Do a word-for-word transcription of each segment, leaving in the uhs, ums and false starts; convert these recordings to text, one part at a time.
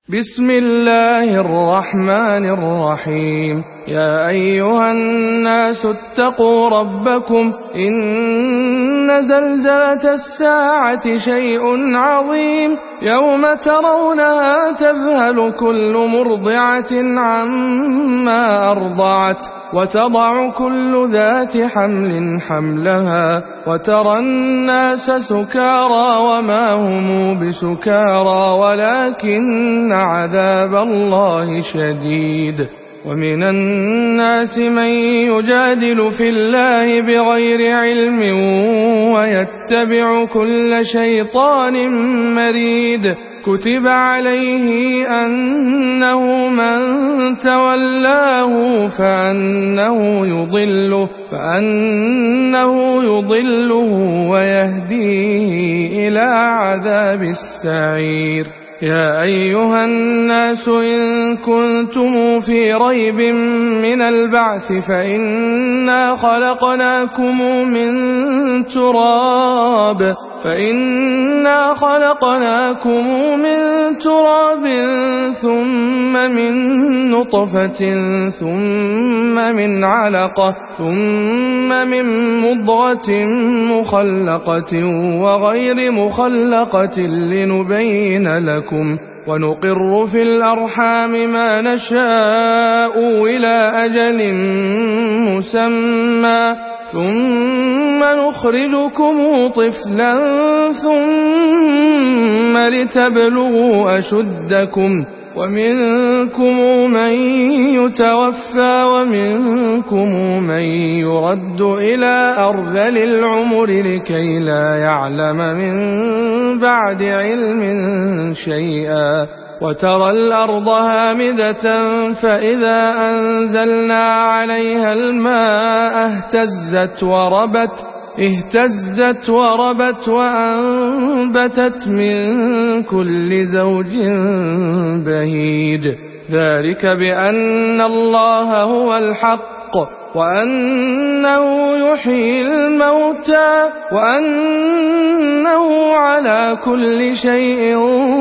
بسم الله الرحمن الرحيم. يا أيها الناس اتقوا ربكم إن زلزلة الساعة شيء عظيم يوم ترونها تذهل كل مرضعة عما أرضعت وتضع كل ذات حمل حملها وترى الناس سكارى وما هم بسكارى ولكن عذاب الله شديد. ومن الناس من يجادل في الله بغير علم ويتبع كل شيطان مريد. كتب عليه أنه من تولاه فأنه يضله, فأنه يضله ويهديه إلى عذاب السعير. يا أيها الناس إن كنتم في ريب من البعث فإنا خلقناكم من تراب فإنا خلقناكم من تراب ثم من نطفة ثم من علقة ثم من مضغة مخلقة وغير مخلقة لنبين لكم ونقر في الأرحام ما نشاء إلى أجل مسمى ثم نخرجكم طفلا ثم لتبلغوا أشدكم ومنكم من يتوفى ومنكم من يرد إلى أرذل العمر لكي لا يعلم من بعد علم شيئا. وترى الأرض هامدة فإذا أنزلنا عليها الماء اهتزت وربت اهتزت وربت وأنبتت من كل زوج بهيج. ذلك بأن الله هو الحق وأنه يحيي الموتى وأنه على كل شيء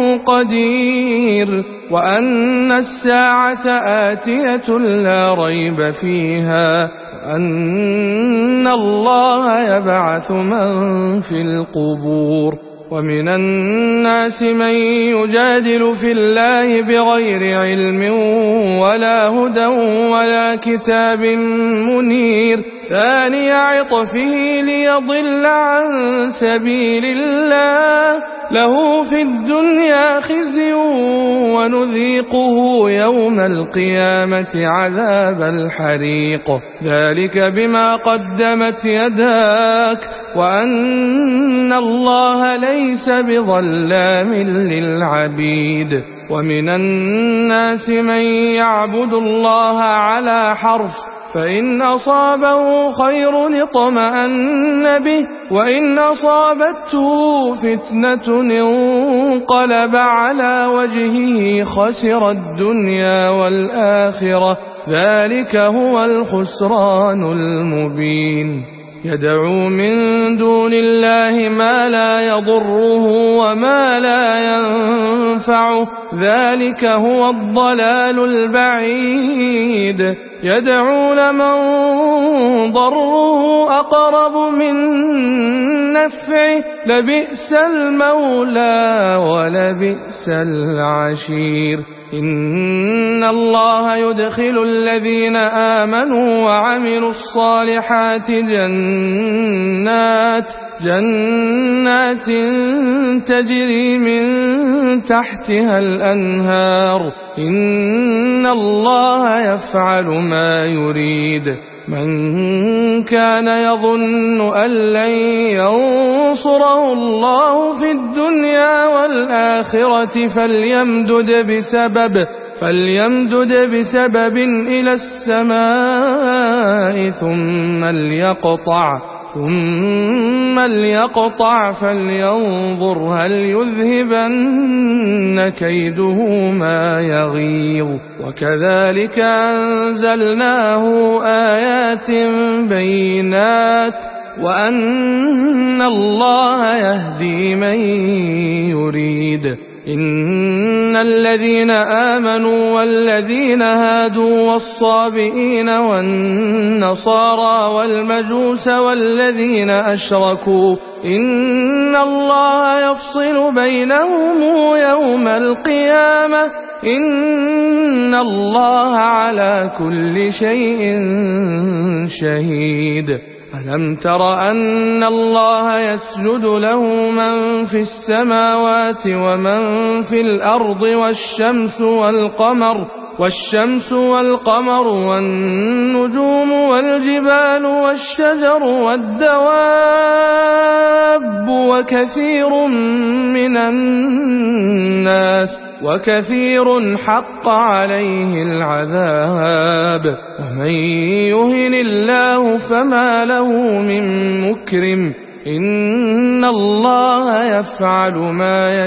قدير وأن الساعة آتية لا ريب فيها وأن الله يبعث من في القبور. ومن الناس من يجادل في الله بغير علم ولا هدى ولا كتاب منير. ثاني عطفه ليضل عن سبيل الله له في الدنيا خزي ونذيقه يوم القيامة عذاب الحريق. ذلك بما قدمت يداك وأن الله ليس بظلام للعبيد. ومن الناس من يعبد الله على حرف فإن أصابه خير اطمأن به وإن أصابته فتنة انقلب على وجهه خسر الدنيا والآخرة ذلك هو الخسران المبين. يدعو من دون الله ما لا يضره وما لا ينفعه ذلك هو الضلال البعيد. يدعو لمن ضره أقرب من نفعه لبئس المولى ولبئس العشير. إن الله يدخل الذين آمنوا وعملوا الصالحات جنات جنات تجري من تحتها الأنهار إن الله يفعل ما يريد. من كان يظن أن لن ينصره الله في الدنيا والآخرة فليمدد بسبب فليمدد بسبب إلى السماء ثم ليقطع ثم ليقطع فلينظر هل يذهبن كيده ما يغيظ. وكذلك أنزلناه آيات بينات وأن الله يهدي من يريد إن الذين آمنوا والذين هادوا والصابئين والنصارى والمجوس والذين أشركوا إن الله يفصل بينهم يوم القيامة إن الله على كل شيء شهيد. ألم تر أن الله يسجد له من في السماوات ومن في الأرض والشمس والقمر والشمس والقمر والنجوم والجبال والشجر والدواب وكثير من الناس وكثير حق عليه العذاب ومن يهن الله فما له من مكرم إن الله يفعل ما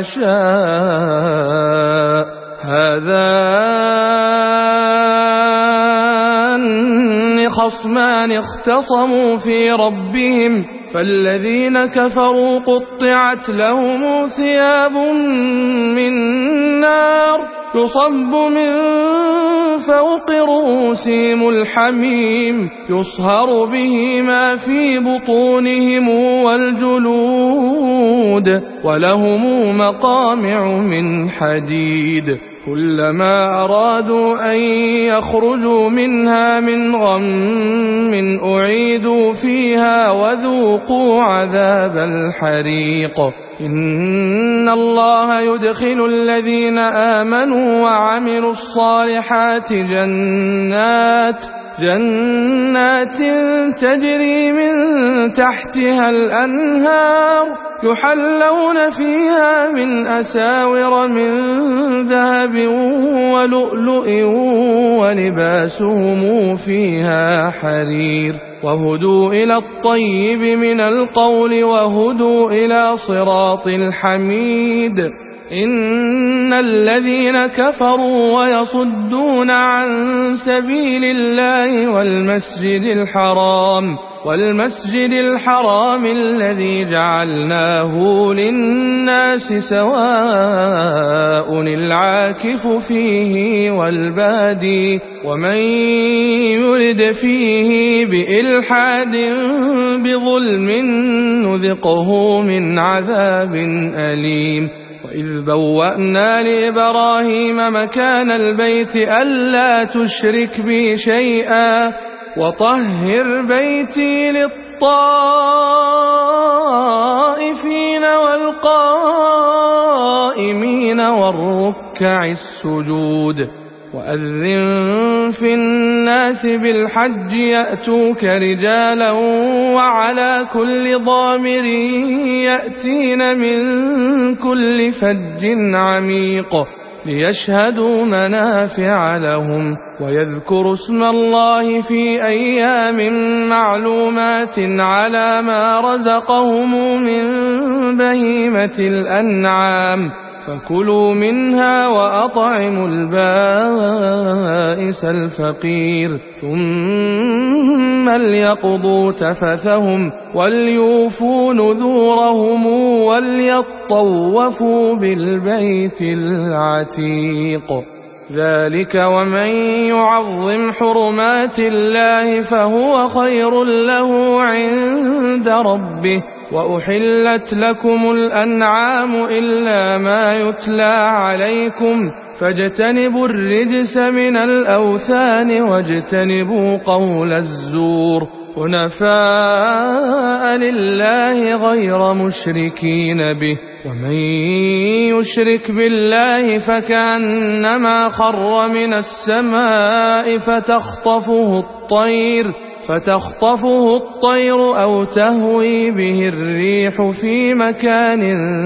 يشاء. هذان خصمان اختصموا في ربهم فالذين كفروا قطعت لهم ثياب من نار يصب من فوق رؤوسهم الحميم يصهر به ما في بطونهم والجلود ولهم مقامع من حديد كلما أرادوا أن يخرجوا منها من غم أعيدوا فيها وذوقوا عذاب الحريق. إن الله يدخل الذين آمنوا وعملوا الصالحات جنات جنات تجري من تحتها الأنهار يحلون فيها من أساور من ذهب ولؤلؤ ولباسهم فيها حرير وهدوا إلى الطيب من القول وهدوا إلى صراط الحميد. إن الذين كفروا ويصدون عن سبيل الله والمسجد الحرام والمسجد الحرام الذي جعلناه للناس سواء العاكف فيه والبادي ومن يرد فيه بإلحاد بظلم نذقه من عذاب أليم. وإذ بوأنا لإبراهيم مكان البيت ألا تشرك بي شيئا وطهر بيتي للطائفين والقائمين والركع السجود. وأذن في الناس بالحج يأتوك رجالا وعلى كل ضامر يأتين من كل فج عميق ليشهدوا منافع لهم ويذكروا اسم الله في أيام معلومات على ما رزقهم من بهيمة الأنعام فكلوا منها وأطعموا البائس الفقير ثم ليقضوا تفثهم وليوفوا نذورهم وليطوفوا بالبيت العتيق. ذلك ومن يعظم حرمات الله فهو خير له عند ربه. وأحلت لكم الأنعام إلا ما يتلى عليكم فاجتنبوا الرجس من الأوثان واجتنبوا قول الزور حنفاء لله غير مشركين به. ومن يشرك بالله فكأنما خر من السماء فتخطفه الطير فتخطفه الطير أو تهوي به الريح في مكان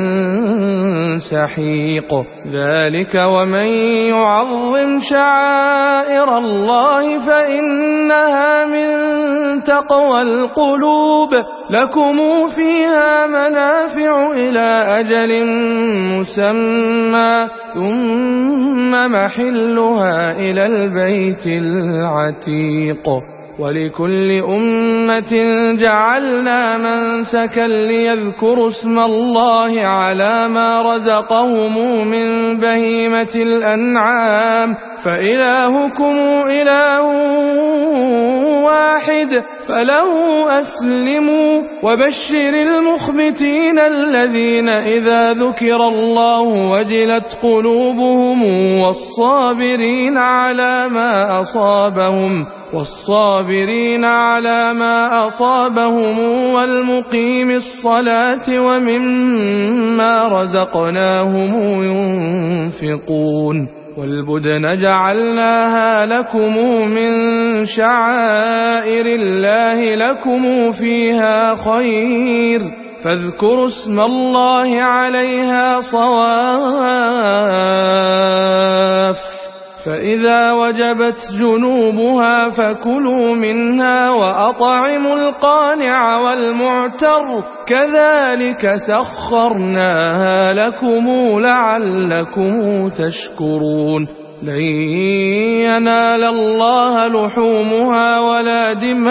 سحيق. ذلك ومن يعظم شعائر الله فإنها من تقوى القلوب. لكم فيها منافع إلى أجل مسمى ثم محلها إلى البيت العتيق. ولكل أمة جعلنا منسكا ليذكروا اسم الله على ما رزقهم من بهيمة الأنعام فإلهكم إله واحد فله أسلموا وبشر المخبتين الذين إذا ذكر الله وجلت قلوبهم والصابرين على ما أصابهم والصابرين على ما أصابهم والمقيم الصلاة ومما رزقناهم ينفقون والبدن جعلناها لكم من شعائر الله لكم فيها خير فاذكروا اسم الله عليها صواف فإذا وجبت جنوبها فكلوا منها وأطعموا القانع والمعتر كذلك سخرناها لكم لعلكم تشكرون لن ينال الله لحومها ولا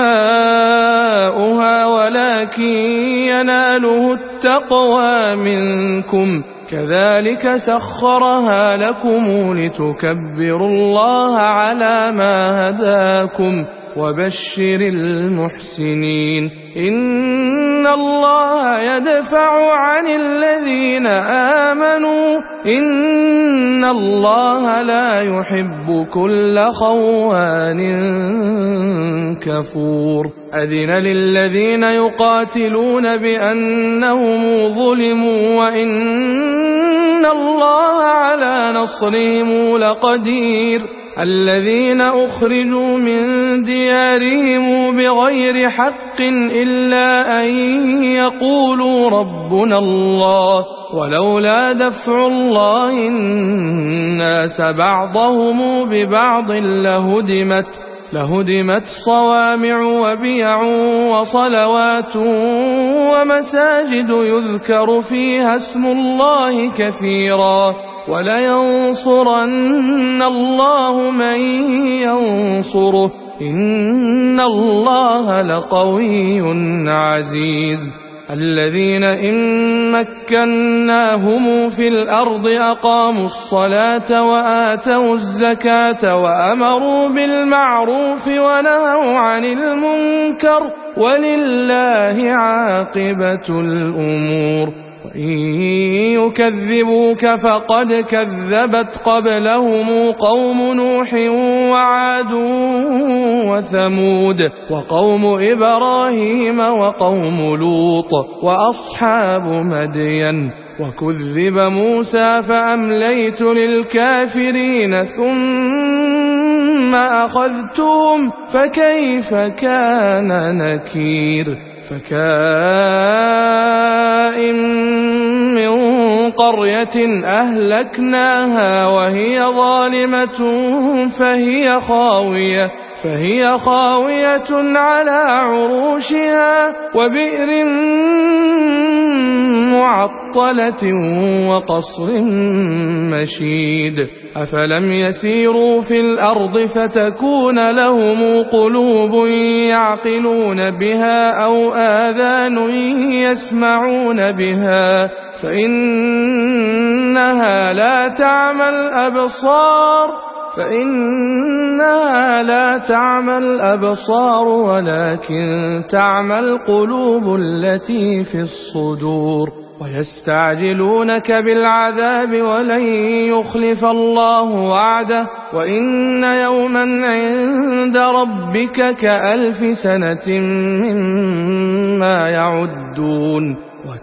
دماؤها ولكن يناله التقوى منكم كذلك سخرها لكم لتكبروا الله على ما هداكم وبشر المحسنين إن الله يدفع عن الذين آمنوا إن الله لا يحب كل خوان كفور أذن للذين يقاتلون بأنهم ظلموا وإن الله على نصرهم لقدير الذين أخرجوا من ديارهم بغير حق إلا أن يقولوا ربنا الله ولولا دفع الله الناس بعضهم ببعض لهدمت لهدمت صوامع وبيع وصلوات ومساجد يذكر فيها اسم الله كثيرا ولينصرن الله من ينصره إن الله لقوي عزيز الذين إن مكناهم في الأرض أقاموا الصلاة وآتوا الزكاة وأمروا بالمعروف ونهوا عن المنكر ولله عاقبة الأمور وإن يكذبوك فقد كذبت قبلهم قوم نوح وعاد وثمود وقوم إبراهيم وقوم لوط وأصحاب مدين وكذب موسى فأمليت للكافرين ثم أخذتهم فكيف كان نكير فكائن من قرية أهلكناها وهي ظالمة فهي خاوية فهي خاوية على عروشها وبئر معطلة وقصر مشيد أفلم يسيروا في الأرض فتكون لهم قلوب يعقلون بها أو آذان يسمعون بها فإنها لا تعمى الأبصار فإنها لا تعمى الأبصار ولكن تعمى القلوب التي في الصدور ويستعجلونك بالعذاب ولن يخلف الله وعده وإن يوما عند ربك كألف سنة مما يعدون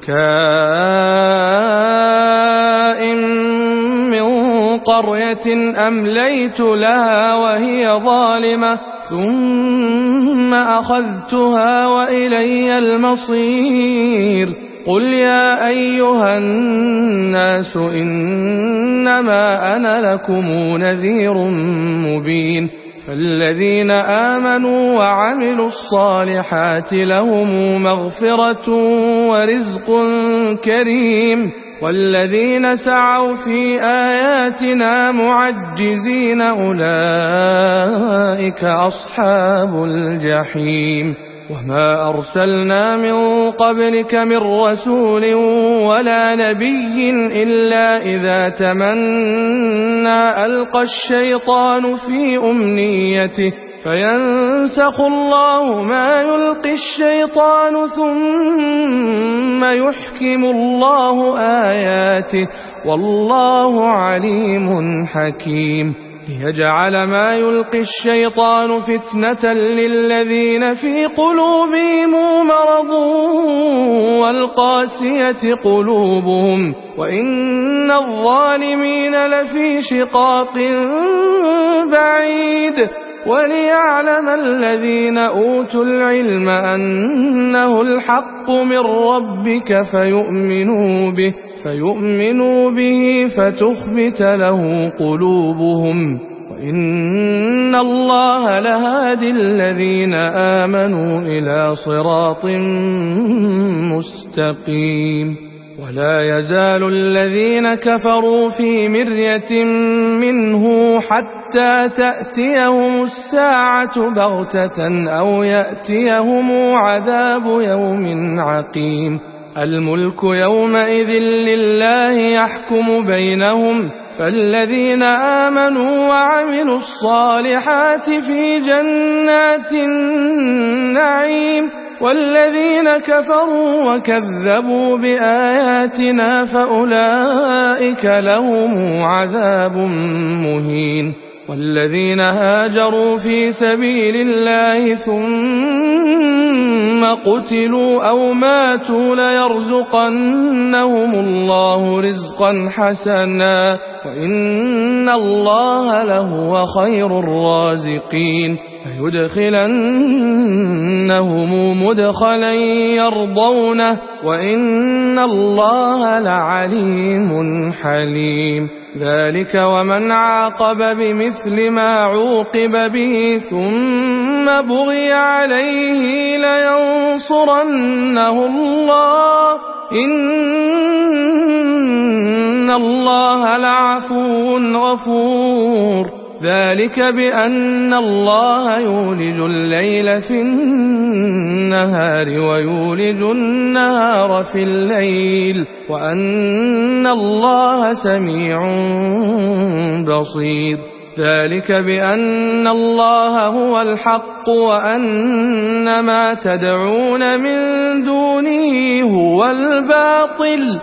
وكائن من قرية أمليت لها وهي ظالمة ثم أخذتها وإلي المصير قل يا أيها الناس إنما أنا لكم نذير مبين فالذين آمنوا وعملوا الصالحات لهم مغفرة ورزق كريم والذين سعوا في آياتنا معجزين أولئك أصحاب الجحيم وما أرسلنا من قبلك من رسول ولا نبي إلا إذا تمنى ألقى الشيطان في أمنيته فينسخ الله ما يلقي الشيطان ثم يحكم الله آياته والله عليم حكيم ليجعل ما يلقي الشيطان فتنة للذين في قلوبهم مرض والقاسية قلوبهم وإن الظالمين لفي شقاق بعيد وليعلم الذين أوتوا العلم أنه الحق من ربك فيؤمنوا به فيؤمنوا به فتخبت له قلوبهم وإن الله لهادي الذين آمنوا إلى صراط مستقيم ولا يزال الذين كفروا في مرية منه حتى تأتيهم الساعة بغتة أو يأتيهم عذاب يوم عقيم الملك يومئذ لله يحكم بينهم فالذين آمنوا وعملوا الصالحات في جنات النعيم والذين كفروا وكذبوا بآياتنا فأولئك لهم عذاب مهين والذين هاجروا في سبيل الله ثم قتلوا أو ماتوا ليرزقنهم الله رزقا حسنا وإن الله لهو خير الرازقين فيدخلنهم مدخلا يرضونه وإن الله لعليم حليم ذلك ومن عاقب بمثل ما عوقب به ثم بغي عليه لينصرنه الله إن الله لعفو غفور ذلك بأن الله يولج الليل في النهار ويولج النهار في الليل وأن الله سميع بصير ذلك بأن الله هو الحق وأن ما تدعون من دونه هو الباطل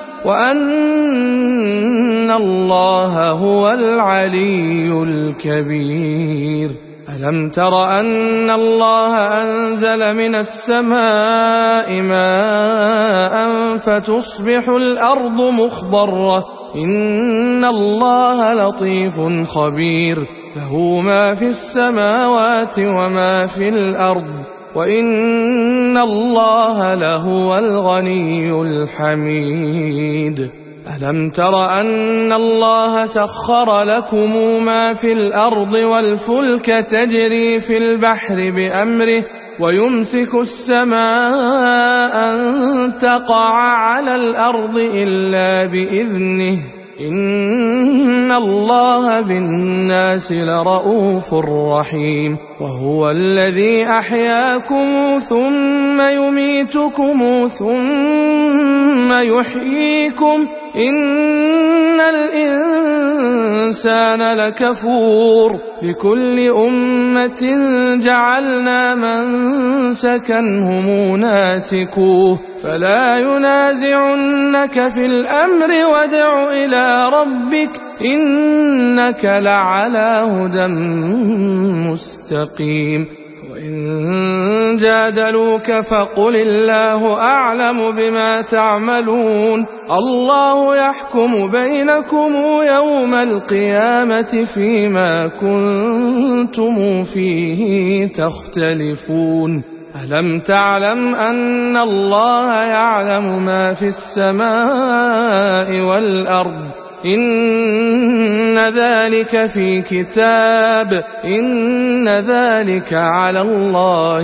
وأن الله هو العلي الكبير ألم تر أن الله أنزل من السماء ماء فتصبح الأرض مخضرة إن الله لطيف خبير له ما في السماوات وما في الأرض وإن الله لهو الغني الحميد ألم تر أن الله سخر لكم ما في الأرض والفلك تجري في البحر بأمره ويمسك السماء أن تقع على الأرض إلا بإذنه إن الله بالناس لرؤوف رحيم وهو الذي أحياكم ثم يميتكم ثم يحييكم إن الإنسان لكفور لكل أمة جعلنا منسكا هم ناسكوه فلا ينازعنك في الأمر وادع إلى ربك إنك لعلى هدى مستقيم وإن جادلوك فقل الله أعلم بما تعملون الله يحكم بينكم يوم القيامة فيما كنتم فيه تختلفون ألم تعلم أن الله يعلم ما في السماء والأرض إن ذلك في كتاب إن ذلك على الله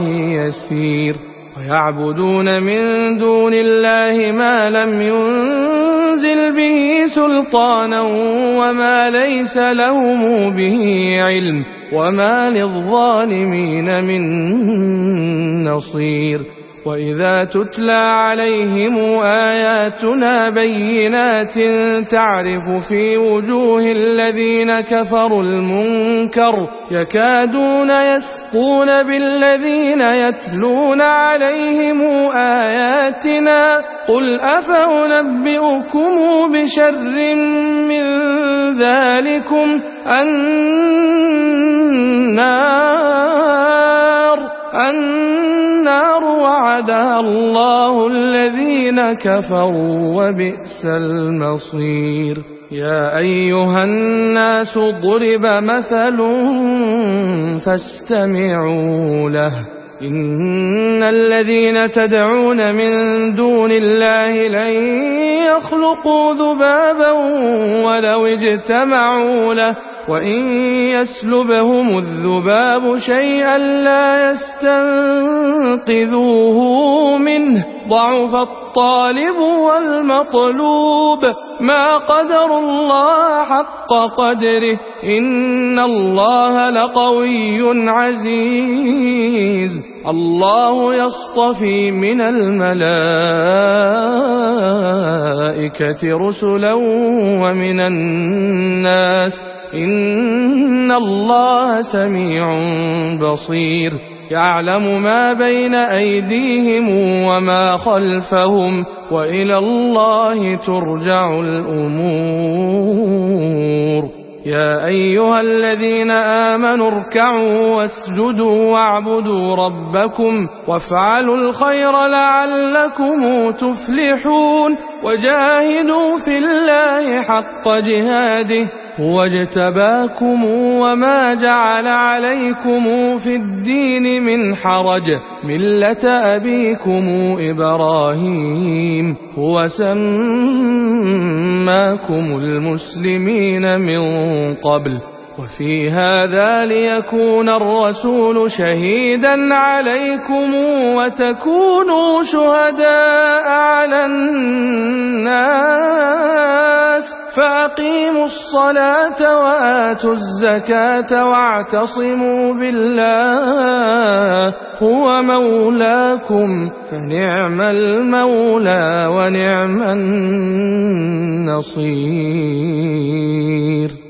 يسير ويعبدون من دون الله ما لم ينزل ينزل به سلطانا وما ليس لهم به علم وما للظالمين من نصير. وإذا تتلى عليهم آياتنا بينات تعرف في وجوه الذين كفروا المنكر يكادون يسقون بالذين يتلون عليهم آياتنا قل أفأنبئكم بشر من ذلكم النار النار وعدها الله الذين كفروا وبئس المصير. يا أيها الناس ضرب مثل فاستمعوا له إن الذين تدعون من دون الله لن يخلقوا ذبابا ولو اجتمعوا له وإن يسلبهم الذباب شيئا لا يستنقذوه منه ضعف الطالب والمطلوب ما قدروا الله حق قدره إن الله لقوي عزيز. الله يصطفي من الملائكة رسلا ومن الناس إن الله سميع بصير. يعلم ما بين أيديهم وما خلفهم وإلى الله ترجع الأمور. يا أيها الذين آمنوا اركعوا واسجدوا واعبدوا ربكم وافعلوا الخير لعلكم تفلحون وجاهدوا في الله حق جهاده هو اجتباكم وما جعل عليكم في الدين من حرج ملة أبيكم إبراهيم هو سماكم المسلمين من قبل وفي هذا ليكون الرسول شهيدا عليكم وتكونوا شهداء على الناس فأقيموا الصلاة وآتوا الزكاة واعتصموا بالله هو مولاكم فنعم المولى ونعم النصير.